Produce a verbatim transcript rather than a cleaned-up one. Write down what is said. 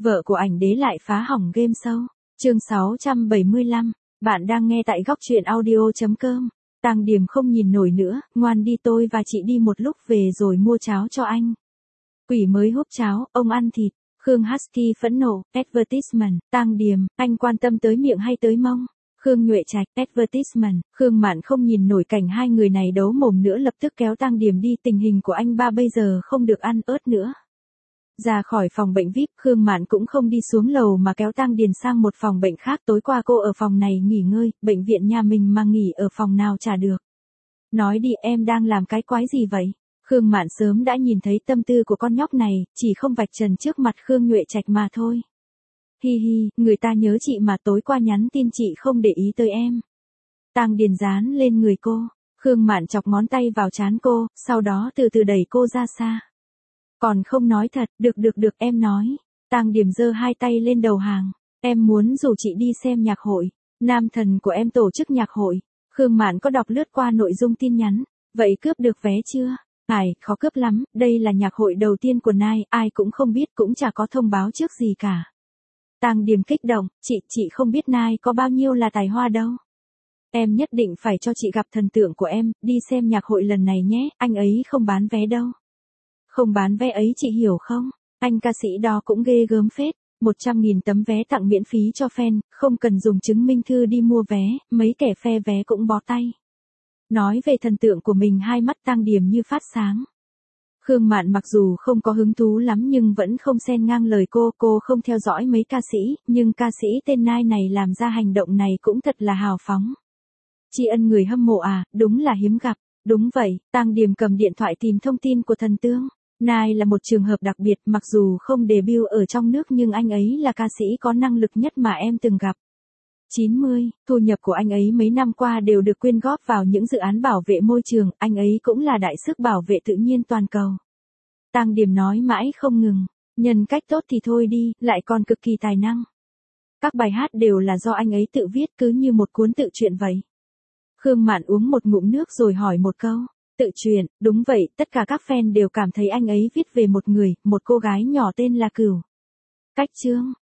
Vợ của ảnh đế lại phá hỏng game show. Chương sáu trăm bảy mươi lăm. Bạn đang nghe tại góc truyện audio chấm com. Tang Điềm không nhìn nổi nữa, ngoan đi, tôi và chị đi một lúc về rồi mua cháo cho anh. Quỷ mới húp cháo, ông ăn thịt. Khương Husky phẫn nộ, advertisement. Tang Điềm, anh quan tâm tới miệng hay tới mông? Khương Nhuệ Trạch, advertisement. Khương Mạn không nhìn nổi cảnh hai người này đấu mồm nữa, lập tức kéo Tang Điềm đi, tình hình của anh ba bây giờ không được ăn ớt nữa. Ra khỏi phòng bệnh vi ai pi, Khương Mạn cũng không đi xuống lầu mà kéo Tang Điền sang một phòng bệnh khác. Tối qua cô ở phòng này nghỉ ngơi, bệnh viện nhà mình mà nghỉ ở phòng nào chả được. Nói đi, em đang làm cái quái gì vậy? Khương Mạn sớm đã nhìn thấy tâm tư của con nhóc này, chỉ không vạch trần trước mặt Khương Nhuệ Trạch mà thôi. Hi hi, người ta nhớ chị mà, tối qua nhắn tin chị không để ý tới em. Tang Điền dán lên người cô. Khương Mạn chọc ngón tay vào trán cô, sau đó từ từ đẩy cô ra xa. Còn không nói thật, được được được em nói. Tang Điềm giơ hai tay lên đầu hàng. Em muốn rủ chị đi xem nhạc hội. Nam thần của em tổ chức nhạc hội. Khương Mạn có đọc lướt qua nội dung tin nhắn. Vậy cướp được vé chưa? Ai, khó cướp lắm, đây là nhạc hội đầu tiên của Nai, ai cũng không biết, cũng chả có thông báo trước gì cả. Tang Điềm kích động, chị, chị không biết Nai có bao nhiêu là tài hoa đâu. Em nhất định phải cho chị gặp thần tượng của em, đi xem nhạc hội lần này nhé, anh ấy không bán vé đâu. Không bán vé ấy chị hiểu không? Anh ca sĩ đó cũng ghê gớm phết. một trăm nghìn tấm vé tặng miễn phí cho fan, không cần dùng chứng minh thư đi mua vé, mấy kẻ phe vé cũng bó tay. Nói về thần tượng của mình, hai mắt Tang Điềm như phát sáng. Khương Mạn mặc dù không có hứng thú lắm nhưng vẫn không xen ngang lời cô, cô không theo dõi mấy ca sĩ, nhưng ca sĩ tên Nai này làm ra hành động này cũng thật là hào phóng. Tri ân người hâm mộ à, đúng là hiếm gặp. Đúng vậy, Tang Điềm cầm điện thoại tìm thông tin của thần tượng. Nai là một trường hợp đặc biệt, mặc dù không debut ở trong nước nhưng anh ấy là ca sĩ có năng lực nhất mà em từng gặp. chín mươi, thu nhập của anh ấy mấy năm qua đều được quyên góp vào những dự án bảo vệ môi trường, anh ấy cũng là đại sức bảo vệ tự nhiên toàn cầu. Tang Điềm nói mãi không ngừng, nhân cách tốt thì thôi đi, lại còn cực kỳ tài năng. Các bài hát đều là do anh ấy tự viết, cứ như một cuốn tự truyện vậy. Khương Mạn uống một ngụm nước rồi hỏi một câu. Tự truyện, đúng vậy, tất cả các fan đều cảm thấy anh ấy viết về một người, một cô gái nhỏ tên là Cửu Cách Trương.